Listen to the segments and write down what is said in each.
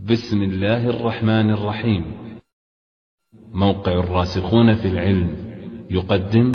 بسم الله الرحمن الرحيم. موقع الراسخون في العلم يقدم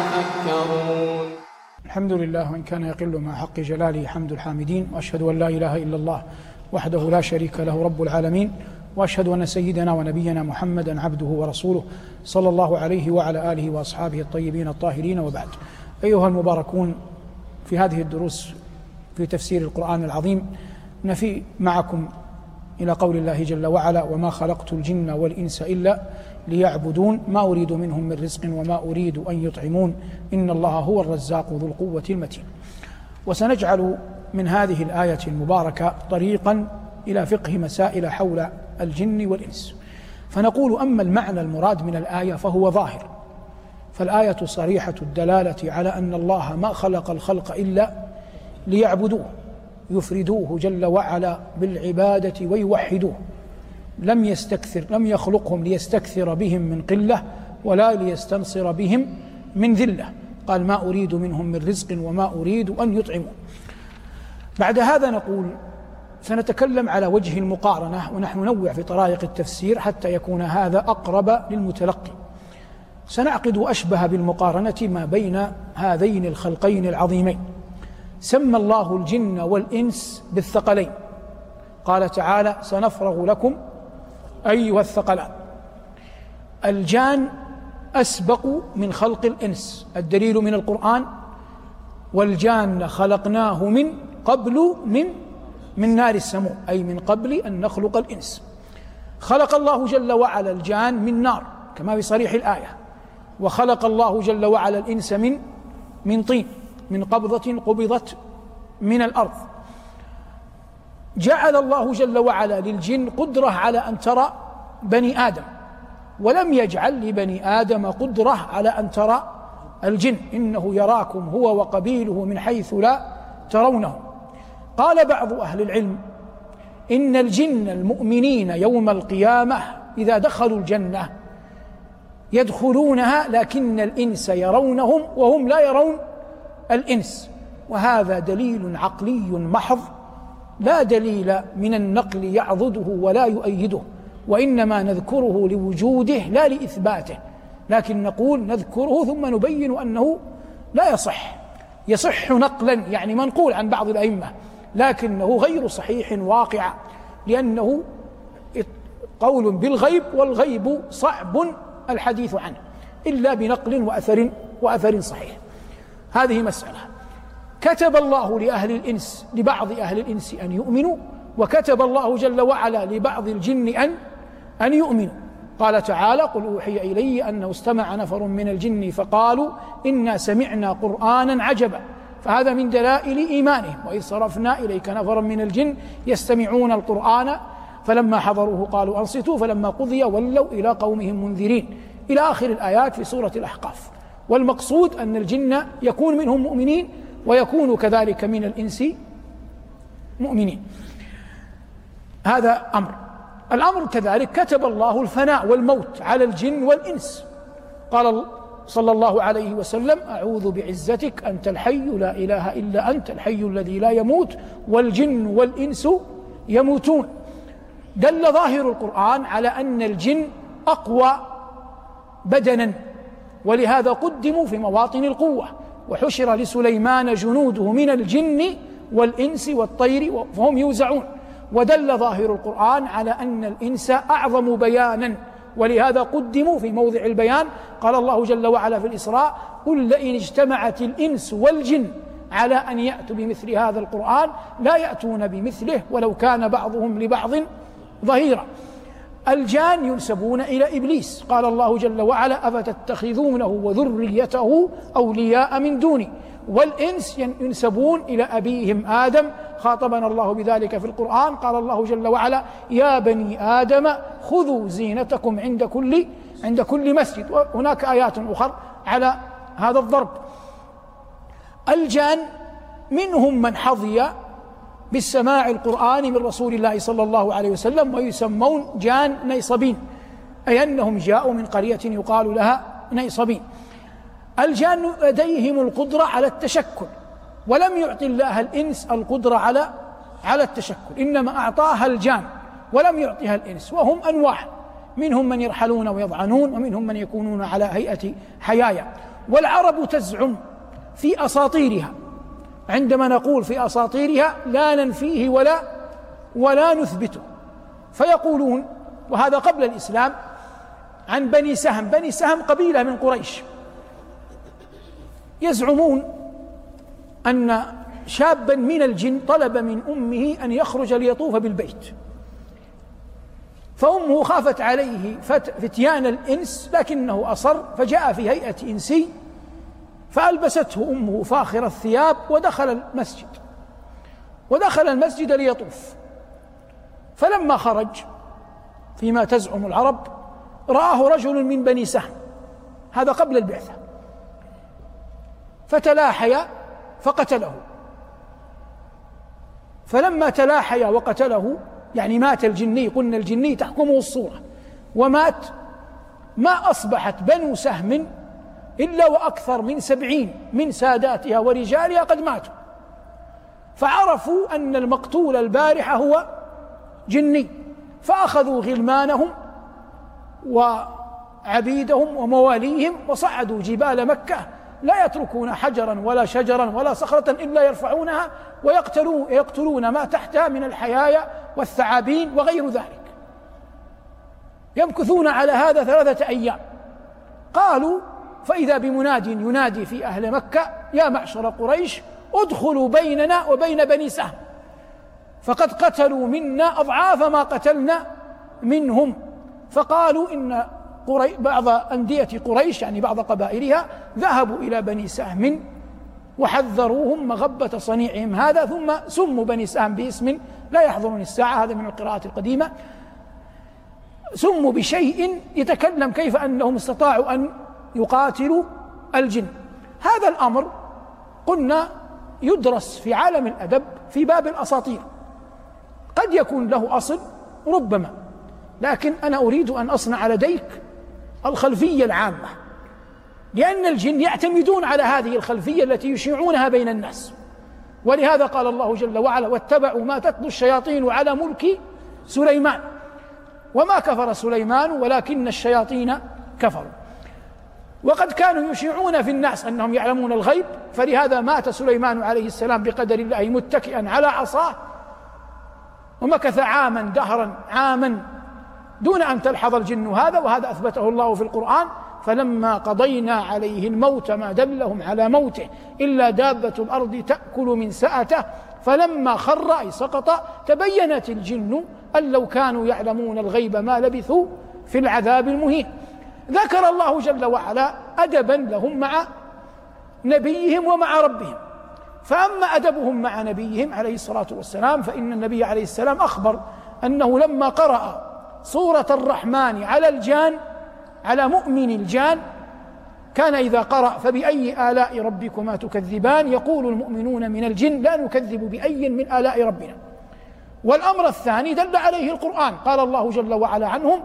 الحمد لله، وإن كان يقل مع حق جلاله حمد الحامدين، وأشهد أن لا إله إلا الله وحده لا شريك له رب العالمين، وأشهد أن سيدنا ونبينا محمدا عبده ورسوله صلى الله عليه وعلى آله وأصحابه الطيبين الطاهرين، وبعد. أيها المباركون، في هذه الدروس في تفسير القرآن العظيم نفي معكم إلى قول الله جل وعلا: وما خلقت الجن والإنس إلا ليعبدون ما أريد منهم من رزق وما أريد أن يطعمون إن الله هو الرزاق ذو القوة المتين. وسنجعل من هذه الآية المباركة طريقا إلى فقه مسائل حول الجن والإنس، فنقول: أما المعنى المراد من الآية فهو ظاهر، فالآية صريحة الدلالة على أن الله ما خلق الخلق إلا ليعبدوه، يفردوه جل وعلا بالعبادة ويوحدوه، لم يخلقهم ليستكثر بهم من قلة ولا ليستنصر بهم من ذلة. قال: ما أريد منهم من رزق وما أريد أن يطعمون. بعد هذا نقول: سنتكلم على وجه المقارنة، ونحن ننوع في طرائق التفسير حتى يكون هذا أقرب للمتلقي. سنعقد أشبه بالمقارنة ما بين هذين الخلقين العظيمين. سمى الله الجن والإنس بالثقلين، قال تعالى: سنفرغ لكم أيها الثقلان. الجان أسبق من خلق الإنس، الدليل من القرآن: والجان خلقناه من قبل من نار السموم، أي من قبل أن نخلق الإنس. خلق الله جل وعلا الجان من نار كما في صريح الآية، وخلق الله جل وعلا الإنس من طين، من قبضة قبضت من الأرض. جعل الله جل وعلا للجن قدرة على أن ترى بني آدم، ولم يجعل لبني آدم قدرة على أن ترى الجن. إنه يراكم هو وقبيله من حيث لا ترونه. قال بعض أهل العلم: إن الجن المؤمنين يوم القيامة إذا دخلوا الجنة يدخلونها، لكن الإنس يرونهم وهم لا يرون الإنس. وهذا دليل عقلي محض، لا دليل من النقل يعضده ولا يؤيده، وإنما نذكره لوجوده لا لإثباته، لكن نقول نذكره ثم نبين أنه لا يصح نقلا، يعني منقول عن بعض الأئمة، لكنه غير صحيح واقع، لأنه قول بالغيب، والغيب صعب الحديث عنه إلا بنقل وأثر صحيح. هذه مسألة. كتب الله لبعض أهل الإنس أن يؤمنوا، وكتب الله جل وعلا لبعض الجن أن يؤمنوا. قال تعالى: قل أوحي إلي أنه استمع نفر من الجن فقالوا إنا سمعنا قرآنا عجبا، فهذا من دلائل إيمانهم. وإذ صرفنا إليك نفرا من الجن يستمعون القرآن فلما حضروه قالوا أنصتوا فلما قضي ولوا إلى قومهم منذرين، إلى آخر الآيات في سورة الأحقاف. والمقصود أن الجن يكون منهم مؤمنين، ويكون كذلك من الإنس مؤمنين. هذا أمر. الأمر كذلك كتب الله الفناء والموت على الجن والإنس. قال صلى الله عليه وسلم: أعوذ بعزتك أنت الحي لا إله إلا أنت الحي الذي لا يموت والجن والإنس يموتون. دل ظاهر القرآن على أن الجن أقوى بدنا، ولهذا قدموا في مواطن القوة. وحشر لسليمان جنوده من الجن والإنس والطير فهم يوزعون. ودل ظاهر القرآن على أن الإنس أعظم بيانا، ولهذا قدموا في موضع البيان. قال الله جل وعلا في الإسراء: قل لئن اجتمعت الإنس والجن على أن يأتوا بمثل هذا القرآن لا يأتون بمثله ولو كان بعضهم لبعض ظهيرا. الجان ينسبون إلى إبليس. قال الله جل وعلا: أفتتخذونه وذريته أولياء من دوني. والإنس ينسبون إلى أبيهم آدم، خاطبنا الله بذلك في القرآن. قال الله جل وعلا: يا بني آدم خذوا زينتكم عند كل مسجد. وهناك آيات أخرى على هذا الضرب. الجان منهم من حظي بالسماع القرآن من رسول الله صلى الله عليه وسلم، ويسمون جان نيصبين، أي أنهم جاءوا من قرية يقال لها نيصبين. الجان لديهم القدرة على التشكل، ولم يعطي الله الإنس القدرة على التشكل، إنما أعطاها الجان ولم يعطها الإنس، وهم أنواع، منهم من يرحلون ويضعنون، ومنهم من يكونون على هيئة حيايا. والعرب تزعم في أساطيرها، عندما نقول في أساطيرها لا ننفيه ولا نثبته، فيقولون، وهذا قبل الإسلام، عن بني سهم. بني سهم قبيلة من قريش، يزعمون أن شابا من الجن طلب من أمه أن يخرج ليطوف بالبيت، فأمه خافت عليه فتيان الإنس لكنه أصر، فجاء في هيئة إنسي فألبسته أمه فاخر الثياب ودخل المسجد ليطوف. فلما خرج فيما تزعم العرب رآه رجل من بني سهم، هذا قبل البعثة، فتلاحي فقتله. فلما تلاحي وقتله، يعني مات الجني، قلنا الجني تحكمه الصورة، ومات، ما أصبحت بنو سهم إلا وأكثر من 70 من ساداتها ورجالها قد ماتوا، فعرفوا أن المقتول البارحة هو جني، فأخذوا غلمانهم وعبيدهم ومواليهم وصعدوا جبال مكة، لا يتركون حجرا ولا شجرا ولا صخرة إلا يرفعونها ويقتلون ما تحتها من الحيايا والثعابين وغير ذلك. يمكثون على هذا 3 أيام. قالوا فإذا بمناد ينادي في أهل مكة: يا معشر قريش ادخلوا بيننا وبين بني سهم، فقد قتلوا منا أضعاف ما قتلنا منهم. فقالوا إن بعض أندية قريش، يعني بعض قبائلها، ذهبوا إلى بني سهم وحذروهم مغبة صنيعهم هذا، ثم سموا بني سهم باسم لا يحضرني الساعة، هذا من القراءات القديمة، سموا بشيء يتكلم كيف أنهم استطاعوا أن يقاتلوا الجن. هذا الأمر قلنا يدرس في عالم الأدب في باب الأساطير، قد يكون له أصل ربما، لكن أنا أريد أن أصنع لديك الخلفية العامة، لأن الجن يعتمدون على هذه الخلفية التي يشيعونها بين الناس. ولهذا قال الله جل وعلا: واتبعوا ما تتلو الشياطين على ملك سليمان وما كفر سليمان ولكن الشياطين كفروا. وقد كانوا يشيعون في الناس أنهم يعلمون الغيب، فلهذا مات سليمان عليه السلام بقدر الله متكئا على عصاه، ومكث عاما دهرا عاما دون أن تلحظ الجن هذا، وهذا أثبته الله في القرآن: فلما قضينا عليه الموت ما دلهم على موته إلا دابة الأرض تأكل من سأته فلما خر أي سقط تبينت الجن أن لو كانوا يعلمون الغيب ما لبثوا في العذاب المهين. ذكر الله جل وعلا أدبا لهم مع نبيهم ومع ربهم. فأما أدبهم مع نبيهم عليه الصلاة والسلام، فإن النبي عليه السلام أخبر أنه لما قرأ سورة الرحمن على الجان، على مؤمن الجان، كان إذا قرأ: فبأي آلاء ربكما تكذبان يقول المؤمنون من الجن لا نكذب بأي من آلاء ربنا. والأمر الثاني دل عليه القرآن، قال الله جل وعلا عنهم: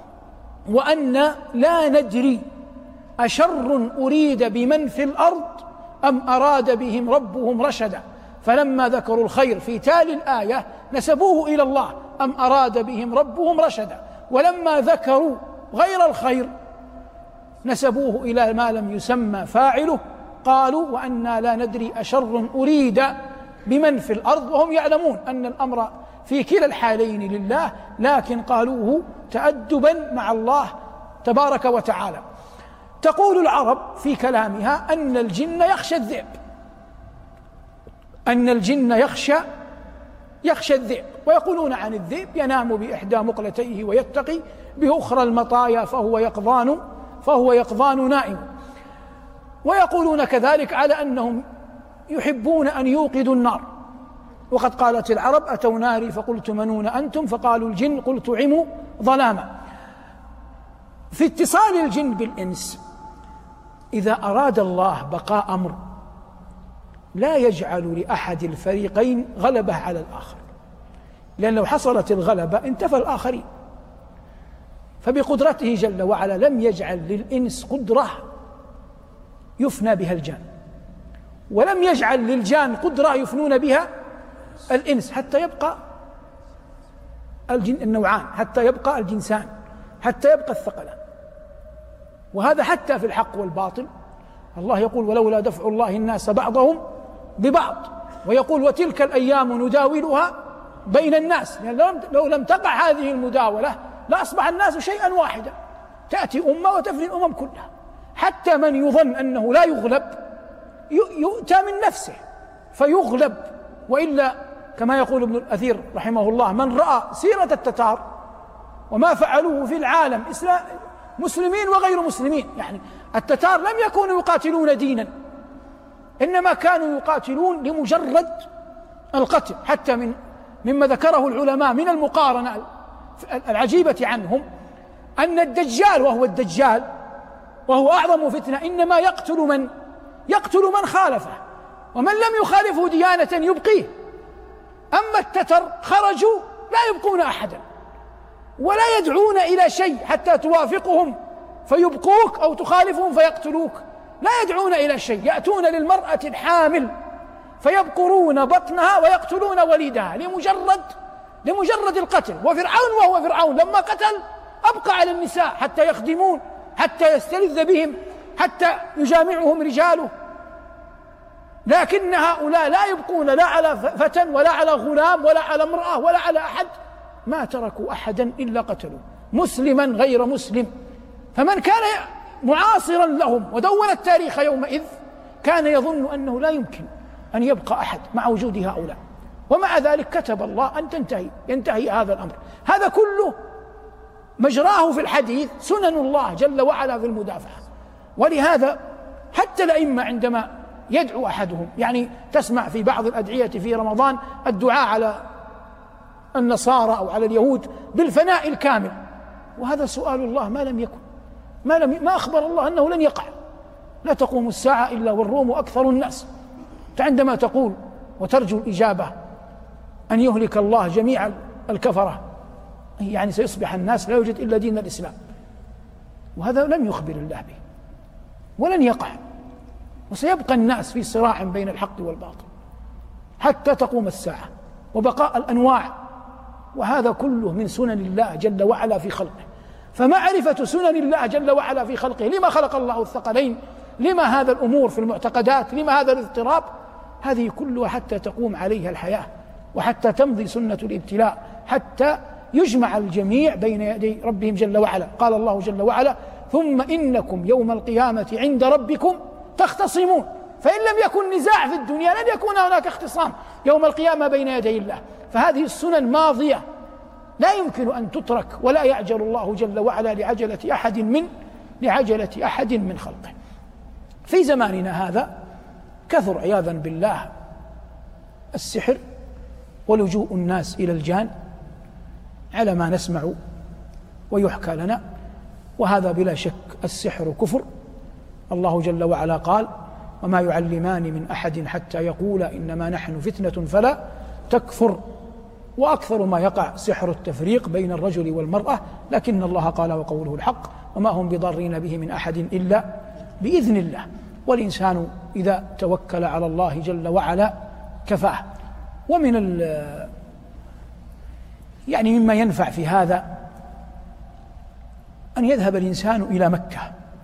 وأن لا ندري أشر أريد بمن في الأرض أم أراد بهم ربهم رشدا. فلما ذكروا الخير في تالي الآية نسبوه إلى الله: أم أراد بهم ربهم رشدا. ولما ذكروا غير الخير نسبوه إلى ما لم يسمى فاعله، قالوا: وأنا لا ندري أشر أريد بمن في الأرض، وهم يعلمون أن الأمر في كلا الحالين لله، لكن قالوه تأدبا مع الله تبارك وتعالى. تقول العرب في كلامها أن الجن يخشى الذئب، أن الجن يخشى الذئب، ويقولون عن الذئب: ينام بإحدى مقلتيه ويتقي بأخرى المطايا فهو يقظان نائم. ويقولون كذلك على أنهم يحبون أن يوقدوا النار، وقد قالت العرب: أتوا ناري فقلت منون أنتم، فقالوا الجن قلت عموا ظلاما. في اتصال الجن بالإنس، إذا أراد الله بقاء أمر لا يجعل لأحد الفريقين غلبة على الآخر، لأن لو حصلت الغلبة انتفى الآخرين. فبقدرته جل وعلا لم يجعل للإنس قدرة يفنى بها الجان، ولم يجعل للجان قدرة يفنون بها الإنس، حتى يبقى النوعان، حتى يبقى الجنسان، حتى يبقى الثقلان. وهذا حتى في الحق والباطل. الله يقول ولولا دفع الله الناس بعضهم ببعض، ويقول وتلك الأيام نداولها بين الناس، يعني لو لم تقع هذه المداولة لأصبح الناس شيئا واحدا، تأتي أمة وتفني الأمم كلها. حتى من يظن أنه لا يغلب يؤتى من نفسه فيغلب. وإلا كما يقول ابن الأثير رحمه الله: من رأى سيرة التتار وما فعلوه في العالم مسلمين وغير مسلمين، يعني التتار لم يكونوا يقاتلون دينا، إنما كانوا يقاتلون لمجرد القتل. حتى مما ذكره العلماء من المقارنة العجيبة عنهم أن الدجال، وهو الدجال وهو أعظم فتنة، إنما يقتل من خالفه، ومن لم يخالفه ديانة يبقيه. أما التتر خرجوا لا يبقون أحدا ولا يدعون إلى شيء حتى توافقهم فيبقوك أو تخالفهم فيقتلوك، لا يدعون إلى شيء. يأتون للمرأة الحامل فيبقرون بطنها ويقتلون وليدها لمجرد القتل. وفرعون وهو فرعون لما قتل أبقى على النساء حتى يخدمون، حتى يستلذ بهم، حتى يجامعهم رجاله. لكن هؤلاء لا يبقون لا على فتى ولا على غلام ولا على امرأة ولا على أحد، ما تركوا أحدا إلا قتلوا، مسلما غير مسلم. فمن كان معاصرا لهم ودون التاريخ يومئذ كان يظن أنه لا يمكن أن يبقى أحد مع وجود هؤلاء، ومع ذلك كتب الله أن ينتهي هذا الأمر. هذا كله مجراه في الحديث سنن الله جل وعلا في المدافعة. ولهذا حتى الأئمة عندما يدعو أحدهم، يعني تسمع في بعض الأدعية في رمضان الدعاء على النصارى أو على اليهود بالفناء الكامل، وهذا سؤال الله ما لم يكن، ما أخبر الله أنه لن يقع. لا تقوم الساعة إلا والروم أكثر الناس. عندما تقول وترجو الإجابة أن يهلك الله جميع الكفرة، يعني سيصبح الناس لا يوجد إلا دين الإسلام، وهذا لم يخبر الله به ولن يقع. وسيبقى الناس في صراع بين الحق والباطل حتى تقوم الساعة وبقاء الأنواع، وهذا كله من سنن الله جل وعلا في خلقه. فمعرفة سنن الله جل وعلا في خلقه، لما خلق الله الثقلين، لما هذا الأمور في المعتقدات، لما هذا الاضطراب، هذه كلها حتى تقوم عليها الحياة وحتى تمضي سنة الابتلاء، حتى يجمع الجميع بين يدي ربهم جل وعلا. قال الله جل وعلا: ثم إنكم يوم القيامة عند ربكم تختصمون. فإن لم يكن نزاع في الدنيا لن يكون هناك اختصام يوم القيامة بين يدي الله. فهذه السنن ماضية لا يمكن أن تترك، ولا يعجل الله جل وعلا لعجلة أحد من خلقه. في زماننا هذا كثر عياذا بالله السحر ولجوء الناس إلى الجان على ما نسمع ويحكى لنا، وهذا بلا شك السحر كفر. الله جل وعلا قال: وما يعلمان من أحد حتى يقولا إنما نحن فتنة فلا تكفر. وأكثر ما يقع سحر التفريق بين الرجل والمرأة، لكن الله قال وقوله الحق: وما هم بضارين به من أحد إلا بإذن الله. والإنسان إذا توكل على الله جل وعلا كفاه. ومن يعني مما ينفع في هذا أن يذهب الإنسان إلى مكة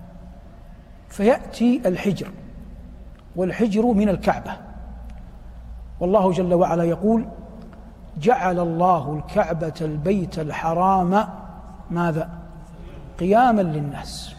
فيأتي الحجر، والحجر من الكعبة، والله جل وعلا يقول: جعل الله الكعبة البيت الحرام ماذا؟ قياما للناس.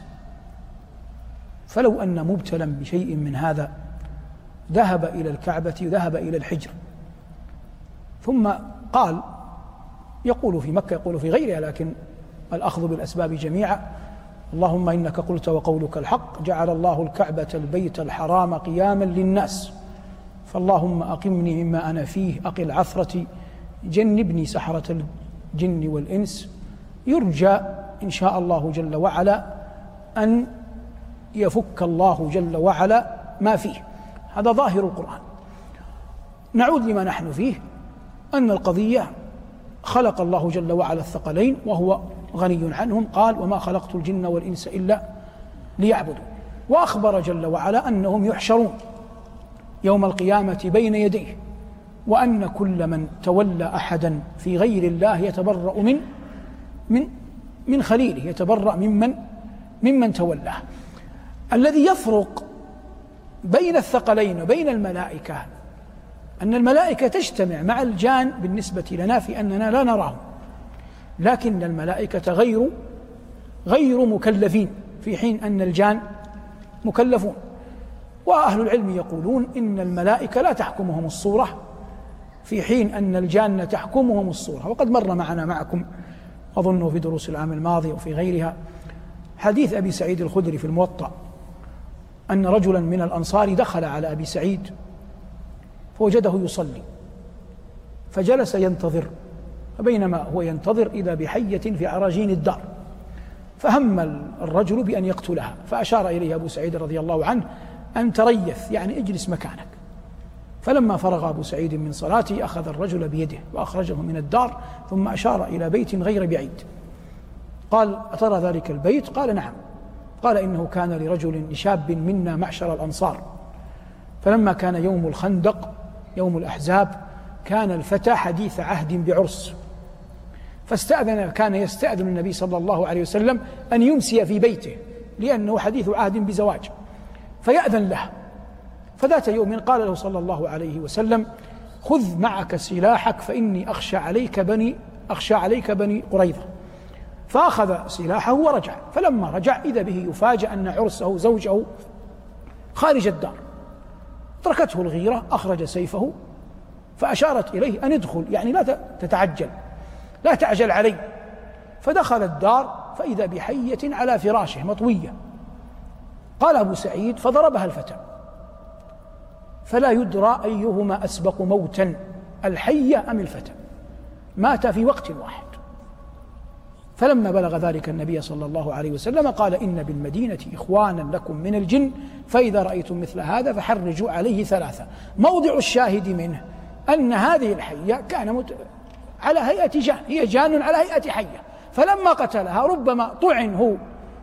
فلو أن مبتلا بشيء من هذا ذهب إلى الكعبة، ذهب إلى الحجر، ثم قال، يقول في مكة يقول في غيرها، لكن الأخذ بالأسباب جميعا: اللهم إنك قلت وقولك الحق، جعل الله الكعبة البيت الحرام قياما للناس، فاللهم أقمني مما أنا فيه، أقل عثرتي، جنبني سحرة الجن والإنس. يرجى إن شاء الله جل وعلا أن يفك الله جل وعلا ما فيه. هذا ظاهر القرآن. نعود لما نحن فيه، أن القضية خلق الله جل وعلا الثقلين وهو غني عنهم، قال: وما خلقت الجن والإنس إلا ليعبدون. وأخبر جل وعلا أنهم يحشرون يوم القيامة بين يديه وأن كل من تولى أحدا في غير الله يتبرأ من خليله، يتبرأ ممن تولاه. الذي يفرق بين الثقلين وبين الملائكة أن الملائكة تجتمع مع الجان بالنسبة لنا في أننا لا نراهم، لكن الملائكة غير مكلفين، في حين أن الجان مكلفون. وأهل العلم يقولون إن الملائكة لا تحكمهم الصورة، في حين أن الجان تحكمهم الصورة. وقد مر معكم أظنه في دروس العام الماضي وفي غيرها حديث أبي سعيد الخدري في الموطأ أن رجلا من الأنصار دخل على أبي سعيد فوجده يصلي، فجلس ينتظر، فبينما هو ينتظر إذا بحية في عراجين الدار، فهم الرجل بأن يقتلها، فأشار إليه أبو سعيد رضي الله عنه أن تريث، يعني اجلس مكانك. فلما فرغ أبو سعيد من صلاته أخذ الرجل بيده وأخرجه من الدار، ثم أشار إلى بيت غير بعيد. قال: أترى ذلك البيت؟ قال: نعم. قال: إنه كان لرجل لشاب منا معشر الأنصار، فلما كان يوم الخندق يوم الأحزاب كان الفتى حديث عهد بعرس، كان يستأذن النبي صلى الله عليه وسلم أن يمسي في بيته لأنه حديث عهد بزواج، فيأذن له. فذات يوم قال له صلى الله عليه وسلم: خذ معك سلاحك فإني أخشى عليك بني قريظة. فأخذ سلاحه ورجع، فلما رجع إذا به يفاجأ أن عرسه زوجه خارج الدار. تركته الغيرة، أخرج سيفه فأشارت إليه أن ادخل، يعني لا تتعجل، لا تعجل علي. فدخل الدار فإذا بحية على فراشه مطوية. قال أبو سعيد: فضربها الفتى، فلا يدرى أيهما أسبق موتا، الحية أم الفتى، مات في وقت واحد. فلما بلغ ذلك النبي صلى الله عليه وسلم قال: إن بالمدينة إخوانا لكم من الجن، فإذا رأيتم مثل هذا فحرجوا عليه 3. موضع الشاهد منه أن هذه الحية كان على هيئة جان، هي جان على هيئة حية، فلما قتلها ربما طعن هو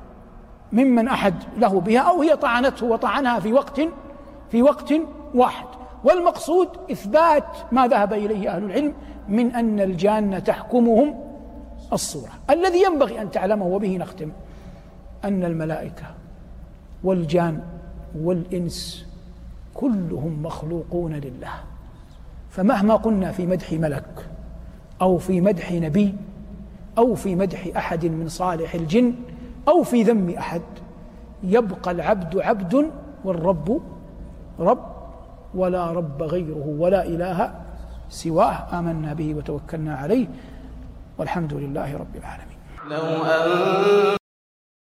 ممن أحد له بها، أو هي طعنته وطعنها في وقت واحد. والمقصود إثبات ما ذهب إليه أهل العلم من أن الجان تحكمهم الصورة. الذي ينبغي أن تعلمه وبه نختم أن الملائكة والجان والإنس كلهم مخلوقون لله، فمهما قلنا في مدح ملك أو في مدح نبي أو في مدح أحد من صالح الجن أو في ذم أحد، يبقى العبد عبد والرب رب، ولا رب غيره ولا إله سواه، آمنا به وتوكلنا عليه، والحمد لله رب العالمين.